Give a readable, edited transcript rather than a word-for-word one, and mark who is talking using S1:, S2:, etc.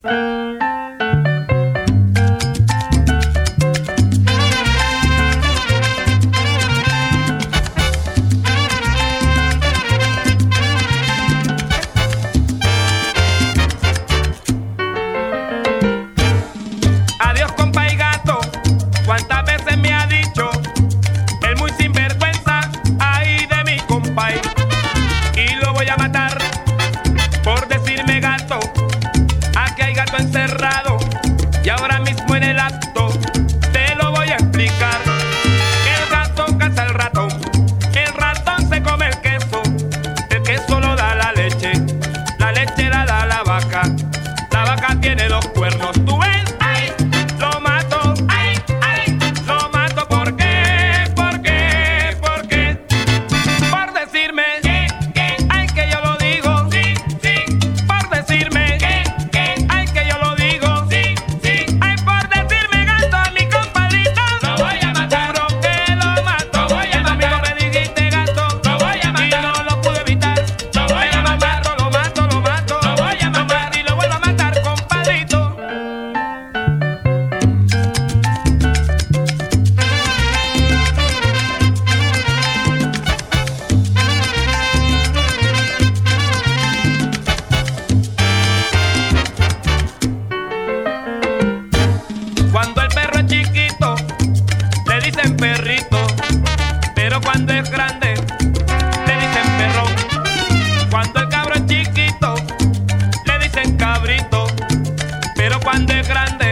S1: Encerrado y ahora mismo en el acto te lo voy a explicar. El gato caza al ratón, el ratón se come el queso lo da la leche la da la vaca tiene dos cuernos. Tú ves, ay, lo mato, ay, lo mato. ¿Por qué? ¿Por qué? ¿Por qué? Por decirme que, ay, que yo lo digo, sí, sí, por decirme que, ay, que yo lo digo, sí, sí, ay, por decirme gato a mi compadrito, lo voy a matar, juro que lo mato, lo voy a matar. Amigo, me dijiste gato, lo voy a matar, y no lo pude evitar, lo voy a matar, lo mato, lo voy a matar y lo vuelvo a matar, compadrito. Cuando el perro es chiquito, le dicen perrito, pero cuando es grande, le dicen perrón. Cuando el cabro es chiquito, le dicen cabrito, pero cuando es grande,